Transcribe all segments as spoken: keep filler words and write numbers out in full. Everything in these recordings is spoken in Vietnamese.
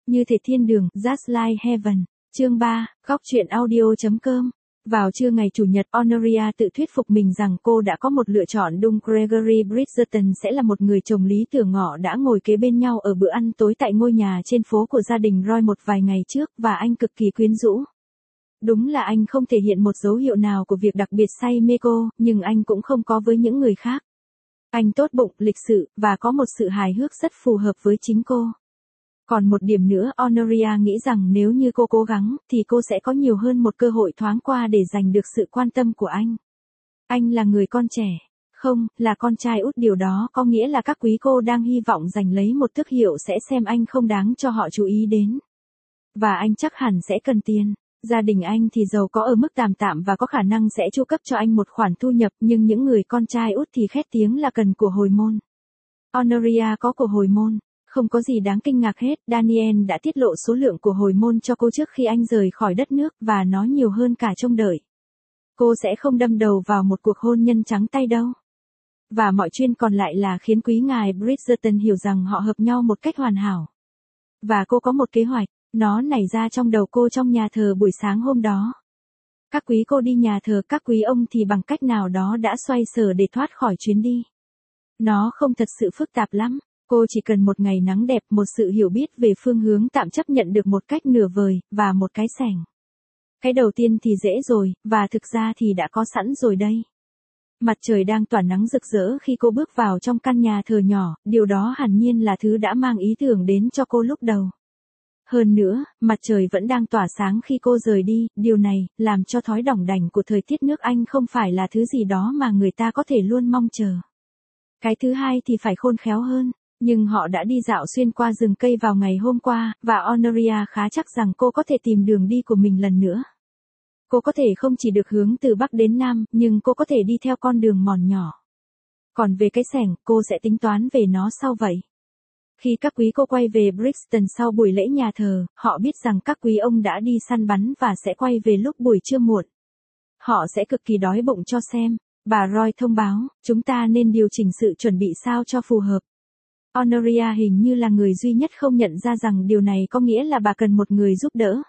Như thể thiên đường, Just Like Heaven. Chương ba, góc truyện audio.com. Vào trưa ngày Chủ nhật, Honoria tự thuyết phục mình rằng cô đã có một lựa chọn đúng. Gregory Bridgerton sẽ là một người chồng lý tưởng. Họ đã ngồi kế bên nhau ở bữa ăn tối tại ngôi nhà trên phố của gia đình Roy một vài ngày trước, và anh cực kỳ quyến rũ. Đúng là anh không thể hiện một dấu hiệu nào của việc đặc biệt say mê cô, nhưng anh cũng không có với những người khác. Anh tốt bụng, lịch sự, và có một sự hài hước rất phù hợp với chính cô. Còn một điểm nữa, Honoria nghĩ rằng nếu như cô cố gắng, thì cô sẽ có nhiều hơn một cơ hội thoáng qua để giành được sự quan tâm của anh. Anh là người con trẻ. Không, là con trai út. Điều đó có nghĩa là các quý cô đang hy vọng giành lấy một tước hiệu sẽ xem anh không đáng cho họ chú ý đến. Và anh chắc hẳn sẽ cần tiền. Gia đình anh thì giàu có ở mức tạm tạm và có khả năng sẽ chu cấp cho anh một khoản thu nhập, nhưng những người con trai út thì khét tiếng là cần của hồi môn. Honoria có của hồi môn. Không có gì đáng kinh ngạc hết, Daniel đã tiết lộ số lượng của hồi môn cho cô trước khi anh rời khỏi đất nước, và nó nhiều hơn cả trông đợi. Cô sẽ không đâm đầu vào một cuộc hôn nhân trắng tay đâu. Và mọi chuyện còn lại là khiến quý ngài Bridgerton hiểu rằng họ hợp nhau một cách hoàn hảo. Và cô có một kế hoạch, nó nảy ra trong đầu cô trong nhà thờ buổi sáng hôm đó. Các quý cô đi nhà thờ, các quý ông thì bằng cách nào đó đã xoay sở để thoát khỏi chuyến đi. Nó không thật sự phức tạp lắm. Cô chỉ cần một ngày nắng đẹp, một sự hiểu biết về phương hướng tạm chấp nhận được một cách nửa vời, và một cái sẻng. Cái đầu tiên thì dễ rồi, và thực ra thì đã có sẵn rồi đây. Mặt trời đang tỏa nắng rực rỡ khi cô bước vào trong căn nhà thờ nhỏ, điều đó hẳn nhiên là thứ đã mang ý tưởng đến cho cô lúc đầu. Hơn nữa, mặt trời vẫn đang tỏa sáng khi cô rời đi, điều này, làm cho thói đỏng đảnh của thời tiết nước Anh không phải là thứ gì đó mà người ta có thể luôn mong chờ. Cái thứ hai thì phải khôn khéo hơn. Nhưng họ đã đi dạo xuyên qua rừng cây vào ngày hôm qua, và Honoria khá chắc rằng cô có thể tìm đường đi của mình lần nữa. Cô có thể không chỉ được hướng từ Bắc đến Nam, nhưng cô có thể đi theo con đường mòn nhỏ. Còn về cái sẻng, cô sẽ tính toán về nó sau vậy. Khi các quý cô quay về Brixton sau buổi lễ nhà thờ, họ biết rằng các quý ông đã đi săn bắn và sẽ quay về lúc buổi trưa muộn. Họ sẽ cực kỳ đói bụng cho xem. Bà Roy thông báo, chúng ta nên điều chỉnh sự chuẩn bị sao cho phù hợp. Honoria hình như là người duy nhất không nhận ra rằng điều này có nghĩa là bà cần một người giúp đỡ.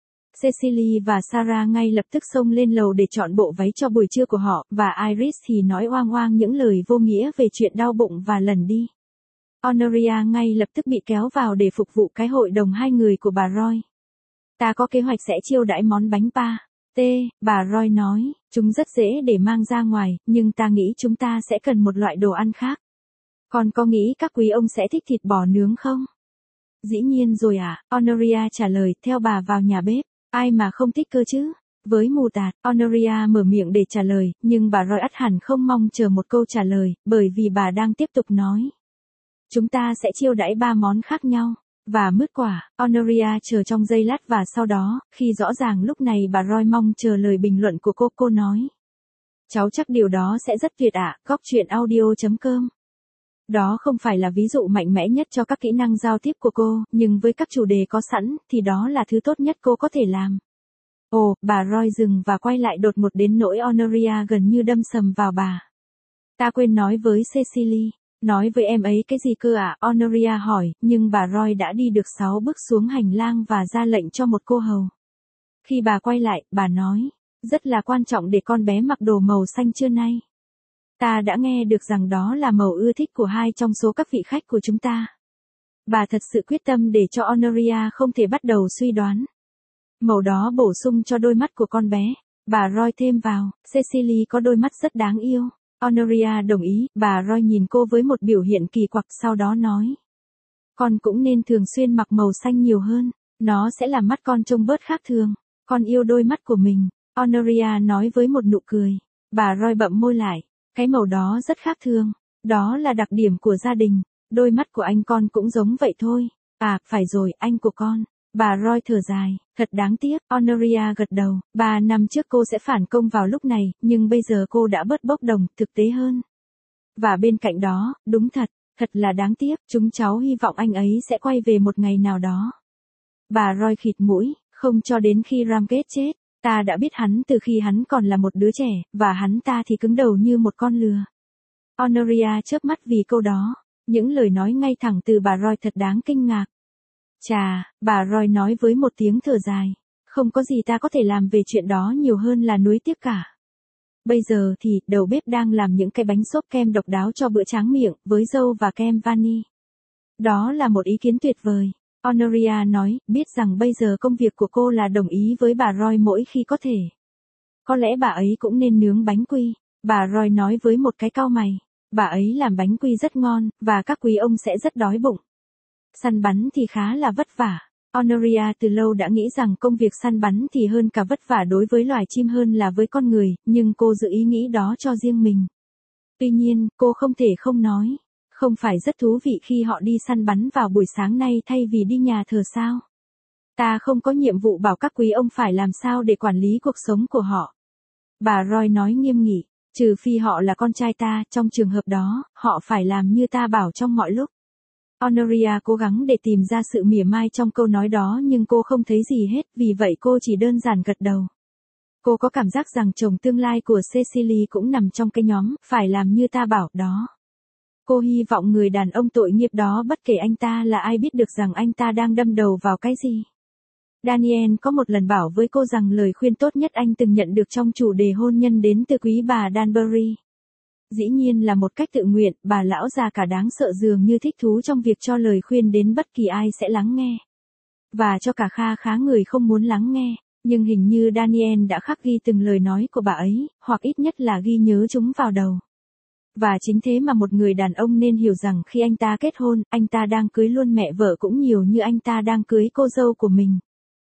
Cecily và Sarah ngay lập tức xông lên lầu để chọn bộ váy cho buổi trưa của họ, và Iris thì nói oang oang những lời vô nghĩa về chuyện đau bụng và lần đi. Honoria ngay lập tức bị kéo vào để phục vụ cái hội đồng hai người của bà Roy. Ta có kế hoạch sẽ chiêu đãi món bánh pa. T, bà Roy nói, chúng rất dễ để mang ra ngoài, nhưng ta nghĩ chúng ta sẽ cần một loại đồ ăn khác. Còn có nghĩ các quý ông sẽ thích thịt bò nướng không? Dĩ nhiên rồi ạ, à, Honoria trả lời, theo bà vào nhà bếp. Ai mà không thích cơ chứ? Với mù tạt, Honoria mở miệng để trả lời, nhưng bà Roy ắt hẳn không mong chờ một câu trả lời, bởi vì bà đang tiếp tục nói. Chúng ta sẽ chiêu đãi ba món khác nhau. Và mứt quả, Honoria chờ trong giây lát và sau đó, khi rõ ràng lúc này bà Roy mong chờ lời bình luận của cô, cô nói. Cháu chắc điều đó sẽ rất tuyệt ạ, à, góc truyện audio.com. Đó không phải là ví dụ mạnh mẽ nhất cho các kỹ năng giao tiếp của cô, nhưng với các chủ đề có sẵn, thì đó là thứ tốt nhất cô có thể làm. Ồ, bà Roy dừng và quay lại đột ngột đến nỗi Honoria gần như đâm sầm vào bà. Ta quên nói với Cecily. Nói với em ấy cái gì cơ ạ? À? Honoria hỏi, nhưng bà Roy đã đi được sáu bước xuống hành lang và ra lệnh cho một cô hầu. Khi bà quay lại, bà nói, rất là quan trọng để con bé mặc đồ màu xanh trưa nay. Ta đã nghe được rằng đó là màu ưa thích của hai trong số các vị khách của chúng ta. Bà thật sự quyết tâm để cho Honoria không thể bắt đầu suy đoán. Màu đó bổ sung cho đôi mắt của con bé. Bà Roy thêm vào, Cecily có đôi mắt rất đáng yêu. Honoria đồng ý, bà Roy nhìn cô với một biểu hiện kỳ quặc sau đó nói. Con cũng nên thường xuyên mặc màu xanh nhiều hơn, nó sẽ làm mắt con trông bớt khác thường. Con yêu đôi mắt của mình, Honoria nói với một nụ cười. Bà Roy bậm môi lại, cái màu đó rất khác thường, đó là đặc điểm của gia đình, đôi mắt của anh con cũng giống vậy thôi. À, phải rồi, anh của con. Bà Roy thở dài, thật đáng tiếc, Honoria gật đầu, ba năm trước cô sẽ phản công vào lúc này, nhưng bây giờ cô đã bớt bốc đồng, thực tế hơn. Và bên cạnh đó, đúng thật, thật là đáng tiếc, chúng cháu hy vọng anh ấy sẽ quay về một ngày nào đó. Bà Roy khịt mũi, không cho đến khi Ramket chết, ta đã biết hắn từ khi hắn còn là một đứa trẻ, và hắn ta thì cứng đầu như một con lừa. Honoria chớp mắt vì câu đó, những lời nói ngay thẳng từ bà Roy thật đáng kinh ngạc. Chà, bà Roy nói với một tiếng thở dài. Không có gì ta có thể làm về chuyện đó nhiều hơn là nuối tiếc cả. Bây giờ thì, đầu bếp đang làm những cái bánh xốp kem độc đáo cho bữa tráng miệng, với dâu và kem vani. Đó là một ý kiến tuyệt vời. Honoria nói, biết rằng bây giờ công việc của cô là đồng ý với bà Roy mỗi khi có thể. Có lẽ bà ấy cũng nên nướng bánh quy. Bà Roy nói với một cái cau mày. Bà ấy làm bánh quy rất ngon, và các quý ông sẽ rất đói bụng. Săn bắn thì khá là vất vả. Honoria từ lâu đã nghĩ rằng công việc săn bắn thì hơn cả vất vả đối với loài chim hơn là với con người, nhưng cô giữ ý nghĩ đó cho riêng mình. Tuy nhiên, cô không thể không nói. Không phải rất thú vị khi họ đi săn bắn vào buổi sáng nay thay vì đi nhà thờ sao? Ta không có nhiệm vụ bảo các quý ông phải làm sao để quản lý cuộc sống của họ. Bà Roy nói nghiêm nghị, trừ phi họ là con trai ta, trong trường hợp đó, họ phải làm như ta bảo trong mọi lúc. Honoria cố gắng để tìm ra sự mỉa mai trong câu nói đó nhưng cô không thấy gì hết, vì vậy cô chỉ đơn giản gật đầu. Cô có cảm giác rằng chồng tương lai của Cecily cũng nằm trong cái nhóm, phải làm như ta bảo, đó. Cô hy vọng người đàn ông tội nghiệp đó bất kể anh ta là ai biết được rằng anh ta đang đâm đầu vào cái gì. Daniel có một lần bảo với cô rằng lời khuyên tốt nhất anh từng nhận được trong chủ đề hôn nhân đến từ quý bà Danbury. Dĩ nhiên là một cách tự nguyện, bà lão già cả đáng sợ dường như thích thú trong việc cho lời khuyên đến bất kỳ ai sẽ lắng nghe. Và cho cả kha khá người không muốn lắng nghe, nhưng hình như Daniel đã khắc ghi từng lời nói của bà ấy, hoặc ít nhất là ghi nhớ chúng vào đầu. Và chính thế mà một người đàn ông nên hiểu rằng khi anh ta kết hôn, anh ta đang cưới luôn mẹ vợ cũng nhiều như anh ta đang cưới cô dâu của mình.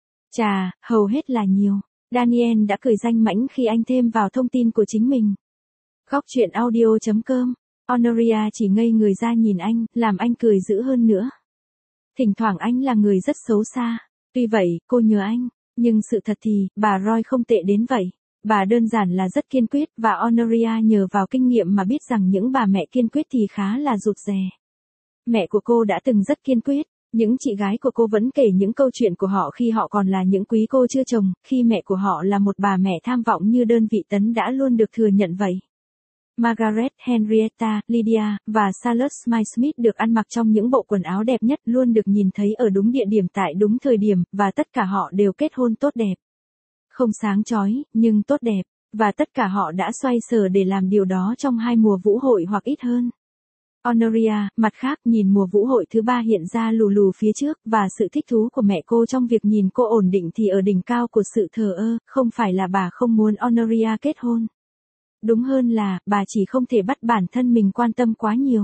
Chà, hầu hết là nhiều. Daniel đã cười danh mãnh khi anh thêm vào thông tin của chính mình. Góc truyện audio chấm com. Honoria chỉ ngây người ra nhìn anh, làm anh cười dữ hơn nữa. Thỉnh thoảng anh là người rất xấu xa. Tuy vậy, cô nhớ anh. Nhưng sự thật thì, bà Roy không tệ đến vậy. Bà đơn giản là rất kiên quyết, và Honoria nhờ vào kinh nghiệm mà biết rằng những bà mẹ kiên quyết thì khá là rụt rè. Mẹ của cô đã từng rất kiên quyết. Những chị gái của cô vẫn kể những câu chuyện của họ khi họ còn là những quý cô chưa chồng, khi mẹ của họ là một bà mẹ tham vọng như đơn vị tấn đã luôn được thừa nhận vậy. Margaret, Henrietta, Lydia, và Charlotte Smythe Smith được ăn mặc trong những bộ quần áo đẹp nhất, luôn được nhìn thấy ở đúng địa điểm tại đúng thời điểm, và tất cả họ đều kết hôn tốt đẹp. Không sáng chói, nhưng tốt đẹp, và tất cả họ đã xoay sở để làm điều đó trong hai mùa vũ hội hoặc ít hơn. Honoria, mặt khác, nhìn mùa vũ hội thứ ba hiện ra lù lù phía trước, và sự thích thú của mẹ cô trong việc nhìn cô ổn định thì ở đỉnh cao của sự thờ ơ, không phải là bà không muốn Honoria kết hôn. Đúng hơn là, bà chỉ không thể bắt bản thân mình quan tâm quá nhiều.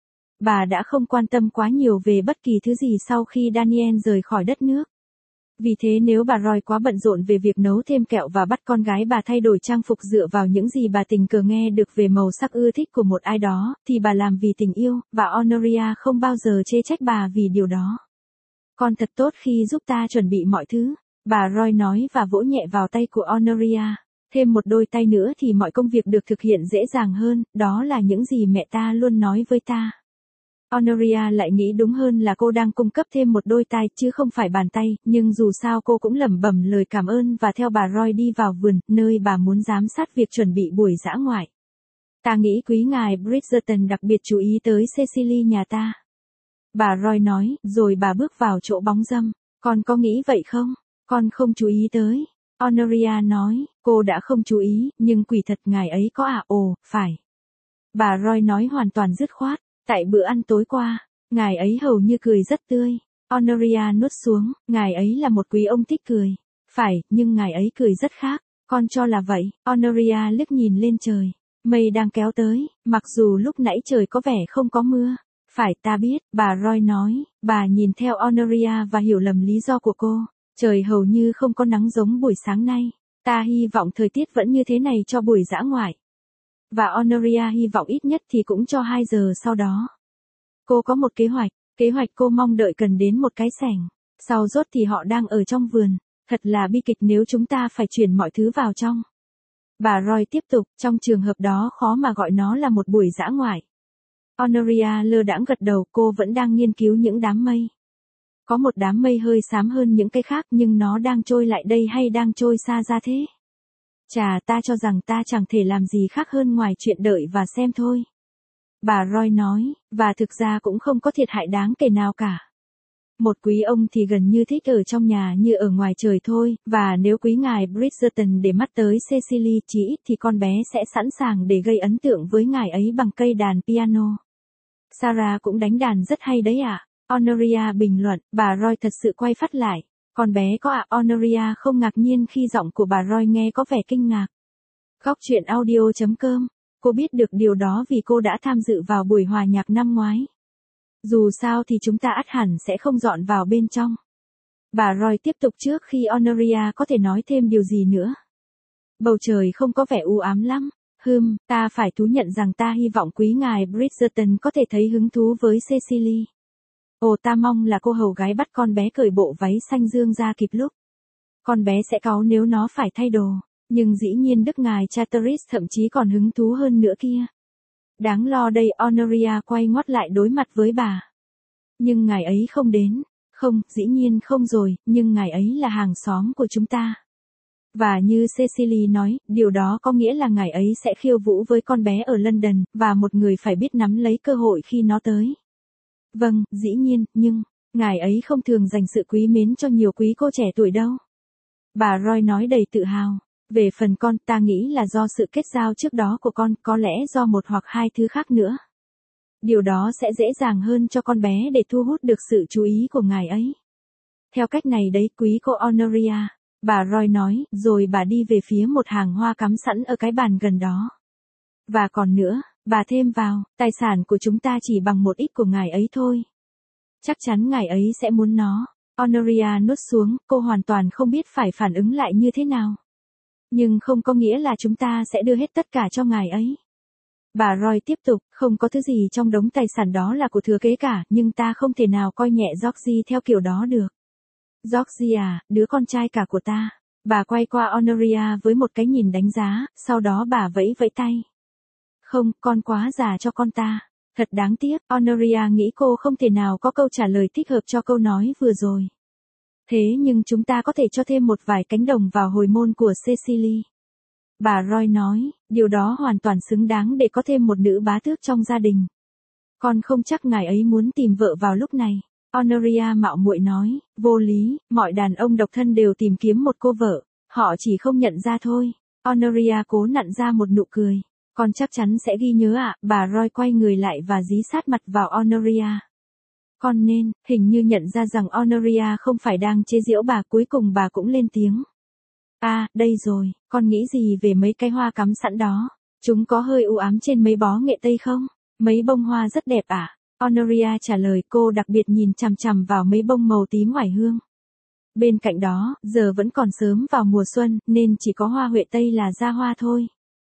Bà đã không quan tâm quá nhiều về bất kỳ thứ gì sau khi Daniel rời khỏi đất nước. Vì thế nếu bà Roy quá bận rộn về việc nấu thêm kẹo và bắt con gái bà thay đổi trang phục dựa vào những gì bà tình cờ nghe được về màu sắc ưa thích của một ai đó, thì bà làm vì tình yêu, và Honoria không bao giờ chê trách bà vì điều đó. Con thật tốt khi giúp ta chuẩn bị mọi thứ, bà Roy nói và vỗ nhẹ vào tay của Honoria. Thêm một đôi tay nữa thì mọi công việc được thực hiện dễ dàng hơn, đó là những gì mẹ ta luôn nói với ta. Honoria lại nghĩ đúng hơn là cô đang cung cấp thêm một đôi tay chứ không phải bàn tay, nhưng dù sao cô cũng lẩm bẩm lời cảm ơn và theo bà Roy đi vào vườn, nơi bà muốn giám sát việc chuẩn bị buổi dã ngoại. Ta nghĩ quý ngài Bridgerton đặc biệt chú ý tới Cecily nhà ta. Bà Roy nói, rồi bà bước vào chỗ bóng râm. Con có nghĩ vậy không? Con không chú ý tới. Honoria nói, cô đã không chú ý, nhưng quỷ thật ngài ấy có à, ồ, phải. Bà Roy nói hoàn toàn dứt khoát. Tại bữa ăn tối qua, ngài ấy hầu như cười rất tươi. Honoria nuốt xuống, ngài ấy là một quý ông thích cười. Phải, nhưng ngài ấy cười rất khác. Con cho là vậy. Honoria liếc nhìn lên trời. Mây đang kéo tới, mặc dù lúc nãy trời có vẻ không có mưa. Phải, ta biết, bà Roy nói. Bà nhìn theo Honoria và hiểu lầm lý do của cô. Trời hầu như không có nắng giống buổi sáng nay. Ta hy vọng thời tiết vẫn như thế này cho buổi dã ngoại. Và Honoria hy vọng ít nhất thì cũng cho hai giờ sau đó. Cô có một kế hoạch, kế hoạch cô mong đợi cần đến một cái sảnh. Sau rốt thì họ đang ở trong vườn. Thật là bi kịch nếu chúng ta phải chuyển mọi thứ vào trong. Bà Roy tiếp tục, trong trường hợp đó khó mà gọi nó là một buổi dã ngoại. Honoria lơ đãng gật đầu, cô vẫn đang nghiên cứu những đám mây. Có một đám mây hơi xám hơn những cái khác nhưng nó đang trôi lại đây hay đang trôi xa ra thế? Chà, ta cho rằng ta chẳng thể làm gì khác hơn ngoài chuyện đợi và xem thôi. Bà Roy nói, và thực ra cũng không có thiệt hại đáng kể nào cả. Một quý ông thì gần như thích ở trong nhà như ở ngoài trời thôi, và nếu quý ngài Bridgerton để mắt tới Cecily chí ít thì con bé sẽ sẵn sàng để gây ấn tượng với ngài ấy bằng cây đàn piano. Sarah cũng đánh đàn rất hay đấy ạ. Honoria bình luận, bà Roy thật sự quay phát lại. Con bé có ạ. Honoria không ngạc nhiên khi giọng của bà Roy nghe có vẻ kinh ngạc. Góc chuyện audio chấm com. Cô biết được điều đó vì cô đã tham dự vào buổi hòa nhạc năm ngoái. Dù sao thì chúng ta ắt hẳn sẽ không dọn vào bên trong. Bà Roy tiếp tục trước khi Honoria có thể nói thêm điều gì nữa. Bầu trời không có vẻ u ám lắm. Hừm, ta phải thú nhận rằng ta hy vọng quý ngài Bridgerton có thể thấy hứng thú với Cecily. Ồ, ta mong là cô hầu gái bắt con bé cởi bộ váy xanh dương ra kịp lúc. Con bé sẽ cáu nếu nó phải thay đồ, nhưng dĩ nhiên đức ngài Charteris thậm chí còn hứng thú hơn nữa kia. Đáng lo đây. Honoria quay ngoắt lại đối mặt với bà. Nhưng ngài ấy không đến. Không, dĩ nhiên không rồi, nhưng ngài ấy là hàng xóm của chúng ta. Và như Cecily nói, điều đó có nghĩa là ngài ấy sẽ khiêu vũ với con bé ở London, và một người phải biết nắm lấy cơ hội khi nó tới. Vâng, dĩ nhiên, nhưng, ngài ấy không thường dành sự quý mến cho nhiều quý cô trẻ tuổi đâu. Bà Roy nói đầy tự hào. Về phần con, ta nghĩ là do sự kết giao trước đó của con, có lẽ do một hoặc hai thứ khác nữa. Điều đó sẽ dễ dàng hơn cho con bé để thu hút được sự chú ý của ngài ấy. Theo cách này đấy quý cô Honoria, bà Roy nói, rồi bà đi về phía một hàng hoa cắm sẵn ở cái bàn gần đó. Và còn nữa, bà thêm vào, tài sản của chúng ta chỉ bằng một ít của ngài ấy thôi. Chắc chắn ngài ấy sẽ muốn nó. Honoria nuốt xuống, cô hoàn toàn không biết phải phản ứng lại như thế nào. Nhưng không có nghĩa là chúng ta sẽ đưa hết tất cả cho ngài ấy. Bà Roy tiếp tục, không có thứ gì trong đống tài sản đó là của thừa kế cả, nhưng ta không thể nào coi nhẹ Georgie theo kiểu đó được. Georgie à, đứa con trai cả của ta. Bà quay qua Honoria với một cái nhìn đánh giá, sau đó bà vẫy vẫy tay. Không, con quá già cho con ta. Thật đáng tiếc, Honoria nghĩ cô không thể nào có câu trả lời thích hợp cho câu nói vừa rồi. Thế nhưng chúng ta có thể cho thêm một vài cánh đồng vào hồi môn của Cecily. Bà Roy nói, điều đó hoàn toàn xứng đáng để có thêm một nữ bá tước trong gia đình. Con không chắc ngài ấy muốn tìm vợ vào lúc này. Honoria mạo muội nói, vô lý, mọi đàn ông độc thân đều tìm kiếm một cô vợ, họ chỉ không nhận ra thôi. Honoria cố nặn ra một nụ cười. Con chắc chắn sẽ ghi nhớ ạ. Bà Roy quay người lại và dí sát mặt vào Honoria. Con nên, hình như nhận ra rằng Honoria không phải đang chế giễu bà, cuối cùng bà cũng lên tiếng. À, đây rồi, con nghĩ gì về mấy cái hoa cắm sẵn đó? Chúng có hơi u ám trên mấy bó nghệ tây không? Mấy bông hoa rất đẹp à? Honoria trả lời, cô đặc biệt nhìn chằm chằm vào mấy bông màu tím oải hương. Bên cạnh đó, giờ vẫn còn sớm vào mùa xuân, nên chỉ có hoa huệ tây là ra hoa thôi.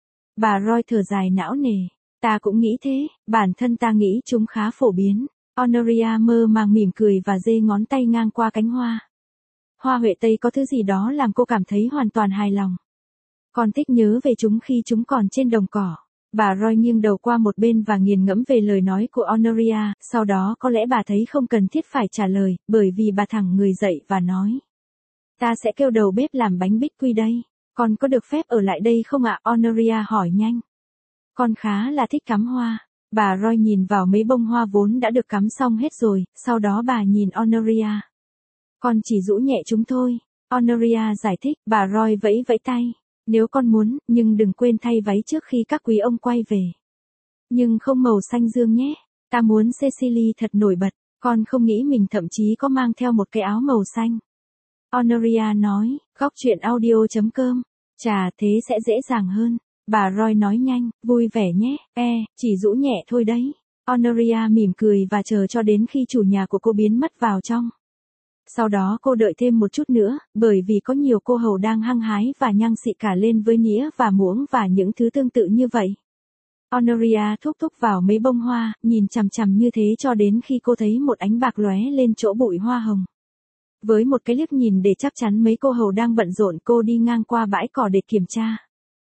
Bà Roy thở dài não nề. Ta cũng nghĩ thế, bản thân ta nghĩ chúng khá phổ biến. Honoria mơ màng mỉm cười và giơ ngón tay ngang qua cánh hoa. Hoa huệ tây có thứ gì đó làm cô cảm thấy hoàn toàn hài lòng. Con thích nhớ về chúng khi chúng còn trên đồng cỏ. Bà Roy nghiêng đầu qua một bên và nghiền ngẫm về lời nói của Honoria, sau đó có lẽ bà thấy không cần thiết phải trả lời, bởi vì bà thẳng người dậy và nói. Ta sẽ kêu đầu bếp làm bánh bích quy đây. Con có được phép ở lại đây không ạ? Honoria hỏi nhanh. Con khá là thích cắm hoa. Bà Roy nhìn vào mấy bông hoa vốn đã được cắm xong hết rồi, sau đó bà nhìn Honoria. Con chỉ rũ nhẹ chúng thôi. Honoria giải thích, bà Roy vẫy vẫy tay. Nếu con muốn, nhưng đừng quên thay váy trước khi các quý ông quay về. Nhưng không màu xanh dương nhé. Ta muốn Cecily thật nổi bật. Con không nghĩ mình thậm chí có mang theo một cái áo màu xanh. Honoria nói, góc chuyện audio chấm com. Chà, thế sẽ dễ dàng hơn. Bà Roy nói nhanh, vui vẻ nhé, e, chỉ rũ nhẹ thôi đấy. Honoria mỉm cười và chờ cho đến khi chủ nhà của cô biến mất vào trong. Sau đó cô đợi thêm một chút nữa, bởi vì có nhiều cô hầu đang hăng hái và nhăng xị cả lên với nĩa và muỗng và những thứ tương tự như vậy. Honoria thúc thúc vào mấy bông hoa, nhìn chằm chằm như thế cho đến khi cô thấy một ánh bạc lóe lên chỗ bụi hoa hồng. Với một cái liếc nhìn để chắc chắn mấy cô hầu đang bận rộn, cô đi ngang qua bãi cỏ để kiểm tra.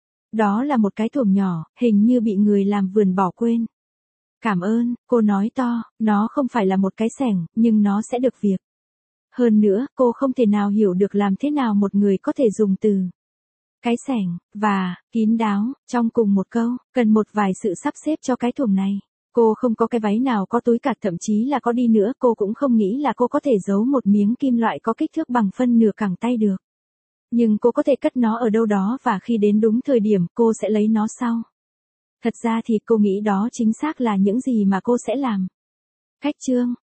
Đó là một cái thuồng nhỏ, hình như bị người làm vườn bỏ quên. Cảm ơn, cô nói to, nó không phải là một cái xẻng, nhưng nó sẽ được việc. Hơn nữa, cô không thể nào hiểu được làm thế nào một người có thể dùng từ cái xẻng và kín đáo trong cùng một câu, cần một vài sự sắp xếp cho cái thuồng này. Cô không có cái váy nào có túi cạt, thậm chí là có đi nữa cô cũng không nghĩ là cô có thể giấu một miếng kim loại có kích thước bằng phân nửa cẳng tay được. Nhưng cô có thể cất nó ở đâu đó và khi đến đúng thời điểm cô sẽ lấy nó sau. Thật ra thì cô nghĩ đó chính xác là những gì mà cô sẽ làm. Khách chương